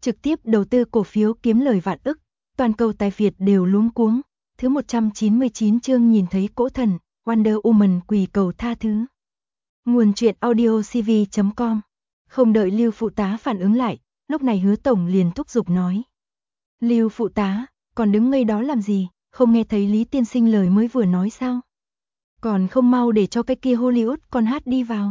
trực tiếp đầu tư cổ phiếu kiếm lời vạn ức, toàn cầu tài phiệt đều luống cuống. Thứ 199 chương nhìn thấy cỗ thần, Wonder Woman quỳ cầu tha thứ. Nguồn truyện audio cv.com. Không đợi Lưu phụ tá phản ứng lại, lúc này Hứa tổng liền thúc giục nói: "Lưu phụ tá, còn đứng ngây đó làm gì, không nghe thấy Lý tiên sinh lời mới vừa nói sao? Còn không mau để cho cái kia Hollywood con hát đi vào."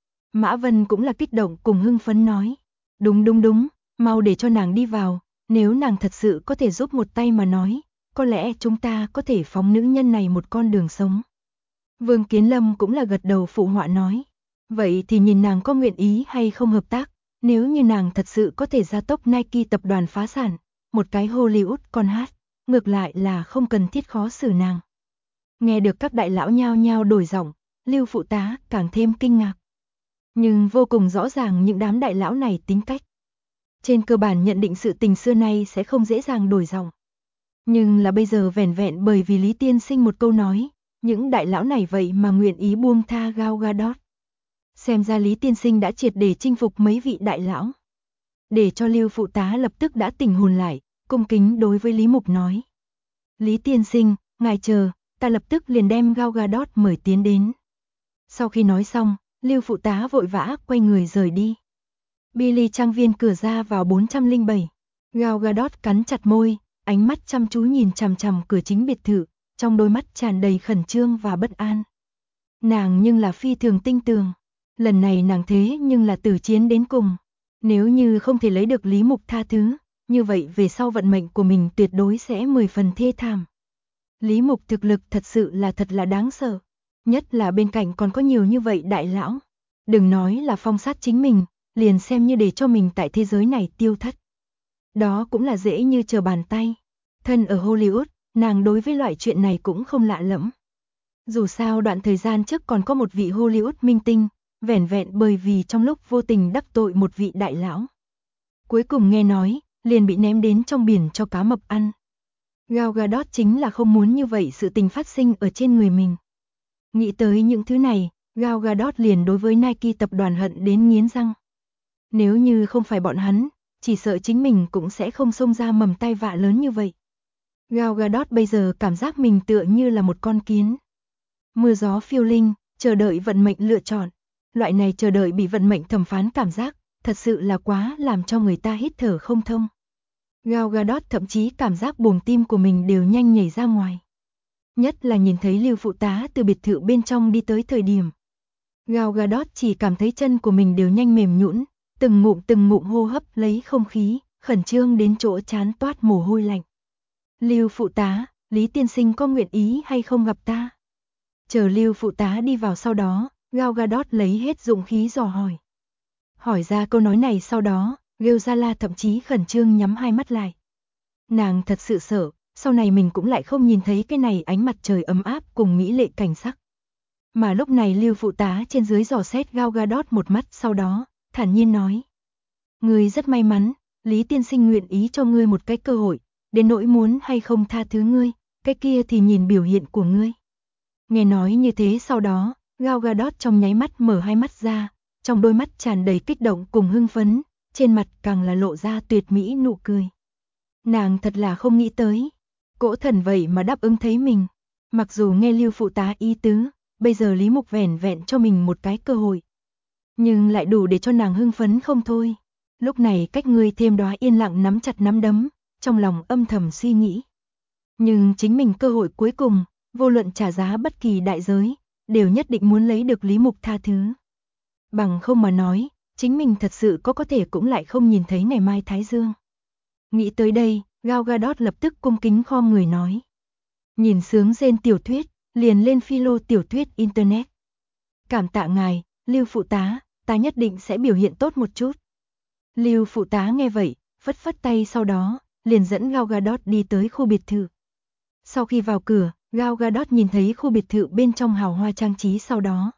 Mã Vân cũng là kích động cùng hưng phấn nói: Đúng, mau để cho nàng đi vào, nếu nàng thật sự có thể giúp một tay mà nói, có lẽ chúng ta có thể phóng nữ nhân này một con đường sống." Vương Kiến Lâm cũng là gật đầu phụ họa nói: "Vậy thì nhìn nàng có nguyện ý hay không hợp tác, nếu như nàng thật sự có thể gia tốc Nike tập đoàn phá sản, một cái Hollywood con hát, ngược lại là không cần thiết khó xử nàng." Nghe được các đại lão nhao nhao đổi giọng, Lưu phụ tá càng thêm kinh ngạc. Nhưng vô cùng rõ ràng những đám đại lão này tính cách. Trên cơ bản nhận định sự tình xưa nay sẽ không dễ dàng đổi giọng. Nhưng là bây giờ vẻn vẹn bởi vì Lý tiên sinh một câu nói, những đại lão này vậy mà nguyện ý buông tha Gal Gadot. Xem ra Lý tiên sinh đã triệt để chinh phục mấy vị đại lão. Để cho Lưu phụ tá lập tức đã tỉnh hồn lại, cung kính đối với Lý Mục nói: "Lý tiên sinh, ngài chờ, ta lập tức liền đem Gal Gadot mời tiến đến." Sau khi nói xong, Lưu phụ tá vội vã quay người rời đi. Billy trang viên cửa ra vào 407. Gal Gadot cắn chặt môi, ánh mắt chăm chú nhìn chằm chằm cửa chính biệt thự, trong đôi mắt tràn đầy khẩn trương và bất an. Nàng nhưng là phi thường tinh tường, lần này nàng thế nhưng là tử chiến đến cùng. Nếu như không thể lấy được Lý Mục tha thứ, như vậy về sau vận mệnh của mình tuyệt đối sẽ 10 phần thê thảm. Lý Mục thực lực thật sự là thật là đáng sợ, nhất là bên cạnh còn có nhiều như vậy đại lão. Đừng nói là phong sát chính mình, liền xem như để cho mình tại thế giới này tiêu thất, đó cũng là dễ như trở bàn tay. Thân ở Hollywood, nàng đối với loại chuyện này cũng không lạ lẫm. Dù sao đoạn thời gian trước còn có một vị Hollywood minh tinh, vẻn vẹn bởi vì trong lúc vô tình đắc tội một vị đại lão, cuối cùng nghe nói, liền bị ném đến trong biển cho cá mập ăn. Gal Gadot chính là không muốn như vậy sự tình phát sinh ở trên người mình. Nghĩ tới những thứ này, Gal Gadot liền đối với Nike tập đoàn hận đến nghiến răng. Nếu như không phải bọn hắn, chỉ sợ chính mình cũng sẽ không xông ra mầm tai vạ lớn như vậy. Gal Gadot bây giờ cảm giác mình tựa như là một con kiến. Mưa gió phiêu linh, chờ đợi vận mệnh lựa chọn. Loại này chờ đợi bị vận mệnh thẩm phán cảm giác, thật sự là quá làm cho người ta hít thở không thông. Gal Gadot thậm chí cảm giác buồng tim của mình đều nhanh nhảy ra ngoài. Nhất là nhìn thấy Lưu phụ tá từ biệt thự bên trong đi tới thời điểm. Gal Gadot chỉ cảm thấy chân của mình đều nhanh mềm nhũn, từng ngụm hô hấp lấy không khí, khẩn trương đến chỗ trán toát mồ hôi lạnh. "Lưu phụ tá, Lý tiên sinh có nguyện ý hay không gặp ta?" Chờ Lưu phụ tá đi vào sau đó, Gal Gadot lấy hết dũng khí dò hỏi. Hỏi ra câu nói này sau đó, Gilzala thậm chí khẩn trương nhắm hai mắt lại. Nàng thật sự sợ, sau này mình cũng lại không nhìn thấy cái này ánh mặt trời ấm áp cùng mỹ lệ cảnh sắc. Mà lúc này Lưu phụ tá trên dưới dò xét Gal Gadot một mắt sau đó, thản nhiên nói: "Ngươi rất may mắn, Lý tiên sinh nguyện ý cho ngươi một cái cơ hội, đến nỗi muốn hay không tha thứ ngươi, cái kia thì nhìn biểu hiện của ngươi." Nghe nói như thế sau đó, Gal Gadot trong nháy mắt mở hai mắt ra, trong đôi mắt tràn đầy kích động cùng hưng phấn, trên mặt càng là lộ ra tuyệt mỹ nụ cười. Nàng thật là không nghĩ tới, cỗ thần vậy mà đáp ứng thấy mình. Mặc dù nghe Lưu phụ tá ý tứ, bây giờ Lý Mục vẻn vẹn cho mình một cái cơ hội, nhưng lại đủ để cho nàng hưng phấn không thôi. Lúc này cách ngươi thêm đóa yên lặng nắm chặt nắm đấm, trong lòng âm thầm suy nghĩ. Nhưng chính mình cơ hội cuối cùng, vô luận trả giá bất kỳ đại giới, đều nhất định muốn lấy được Lý Mục tha thứ. Bằng không mà nói, chính mình thật sự có thể cũng lại không nhìn thấy ngày mai Thái Dương. Nghĩ tới đây, Gal Gadot lập tức cung kính khom người nói. Nhìn sướng rên tiểu thuyết, liền lên philo tiểu thuyết Internet. Cảm tạ ngài, Lưu phụ tá, ta nhất định sẽ biểu hiện tốt một chút. Lưu phụ tá nghe vậy, phất phất tay sau đó, liền dẫn Gal Gadot đi tới khu biệt thự. Sau khi vào cửa, Gal Gadot nhìn thấy khu biệt thự bên trong hào hoa trang trí sau đó.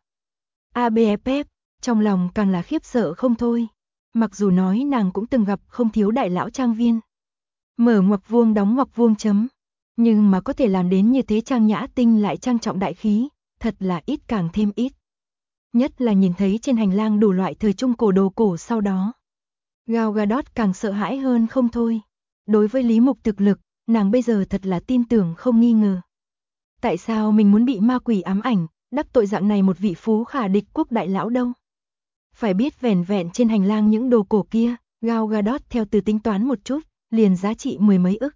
ABFF, trong lòng càng là khiếp sợ không thôi. Mặc dù nói nàng cũng từng gặp không thiếu đại lão trang viên. Mở ngoặc vuông đóng ngoặc vuông chấm. Nhưng mà có thể làm đến như thế trang nhã tinh lại trang trọng đại khí, thật là ít càng thêm ít. Nhất là nhìn thấy trên hành lang đủ loại thời trung cổ đồ cổ sau đó. Gal Gadot càng sợ hãi hơn không thôi. Đối với Lý Mục thực lực, nàng bây giờ thật là tin tưởng không nghi ngờ. Tại sao mình muốn bị ma quỷ ám ảnh, đắc tội dạng này một vị phú khả địch quốc đại lão đâu? Phải biết vẻn vẹn trên hành lang những đồ cổ kia, Gal Gadot theo từ tính toán một chút, liền giá trị mười mấy ức.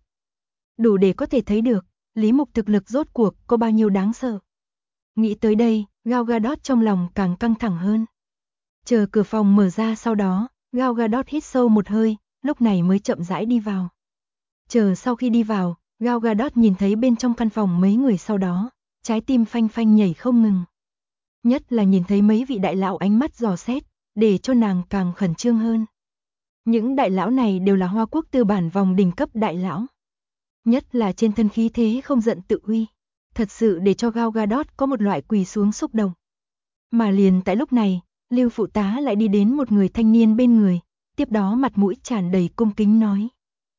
Đủ để có thể thấy được, Lý Mục thực lực rốt cuộc có bao nhiêu đáng sợ. Nghĩ tới đây, Gal Gadot trong lòng càng căng thẳng hơn. Chờ cửa phòng mở ra sau đó, Gal Gadot hít sâu một hơi, lúc này mới chậm rãi đi vào. Chờ sau khi đi vào, Gal Gadot nhìn thấy bên trong căn phòng mấy người sau đó, trái tim phanh phanh nhảy không ngừng. Nhất là nhìn thấy mấy vị đại lão ánh mắt dò xét, để cho nàng càng khẩn trương hơn. Những đại lão này đều là Hoa Quốc tư bản vòng đỉnh cấp đại lão. Nhất là trên thân khí thế không giận tự uy, thật sự để cho Gal Gadot có một loại quỳ xuống xúc động. Mà liền tại lúc này, Lưu phụ tá lại đi đến một người thanh niên bên người, tiếp đó mặt mũi tràn đầy cung kính nói.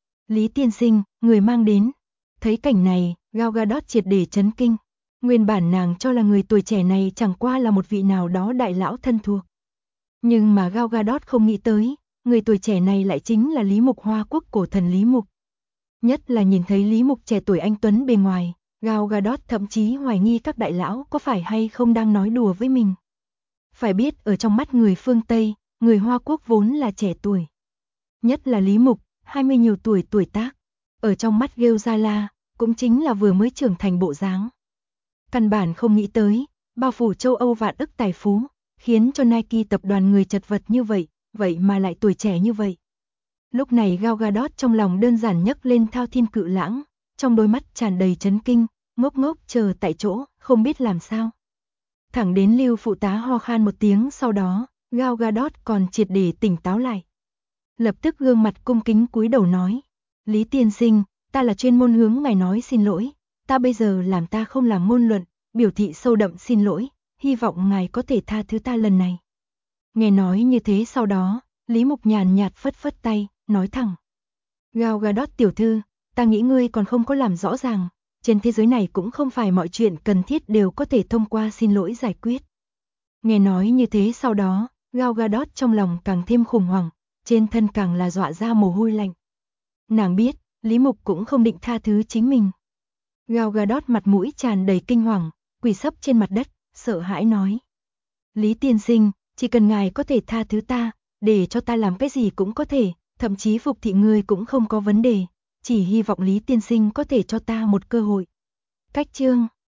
Lý tiên sinh, người mang đến. Thấy cảnh này, Gal Gadot triệt để chấn kinh. Nguyên bản nàng cho là người tuổi trẻ này chẳng qua là một vị nào đó đại lão thân thuộc. Nhưng mà Gal Gadot không nghĩ tới, người tuổi trẻ này lại chính là Lý Mục, Hoa Quốc cổ thần Lý Mục. Nhất là nhìn thấy Lý Mục trẻ tuổi anh tuấn bề ngoài, Gal Gadot thậm chí hoài nghi các đại lão có phải hay không đang nói đùa với mình. Phải biết ở trong mắt người phương Tây, người Hoa Quốc vốn là trẻ tuổi. Nhất là Lý Mục, 20 nhiều tuổi tuổi tác. Ở trong mắt Gilzala, cũng chính là vừa mới trưởng thành bộ dáng. Căn bản không nghĩ tới, bao phủ châu Âu vạn ức tài phú, khiến cho Nike tập đoàn người chật vật như vậy, vậy mà lại tuổi trẻ như vậy. Lúc này Gal Gadot trong lòng đơn giản nhấc lên thao thiên cự lãng, trong đôi mắt tràn đầy chấn kinh, ngốc ngốc chờ tại chỗ, không biết làm sao. Thẳng đến Lưu phụ tá ho khan một tiếng sau đó, Gal Gadot còn triệt để tỉnh táo lại. Lập tức gương mặt cung kính cúi đầu nói, Lý tiên sinh, ta là chuyên môn hướng ngài nói xin lỗi, ta bây giờ làm ta không làm ngôn luận, biểu thị sâu đậm xin lỗi, hy vọng ngài có thể tha thứ ta lần này. Nghe nói như thế sau đó, Lý Mục nhàn nhạt phất phất tay, nói thẳng. Gal Gadot tiểu thư, ta nghĩ ngươi còn không có làm rõ ràng, trên thế giới này cũng không phải mọi chuyện cần thiết đều có thể thông qua xin lỗi giải quyết. Nghe nói như thế sau đó, Gal Gadot trong lòng càng thêm khủng hoảng, trên thân càng là dọa ra mồ hôi lạnh. Nàng biết, Lý Mục cũng không định tha thứ chính mình. Gal Gadot mặt mũi tràn đầy kinh hoàng, quỳ sấp trên mặt đất, sợ hãi nói. Lý tiên sinh, chỉ cần ngài có thể tha thứ ta, để cho ta làm cái gì cũng có thể, thậm chí phục thị ngươi cũng không có vấn đề, chỉ hy vọng Lý tiên sinh có thể cho ta một cơ hội. Cách chương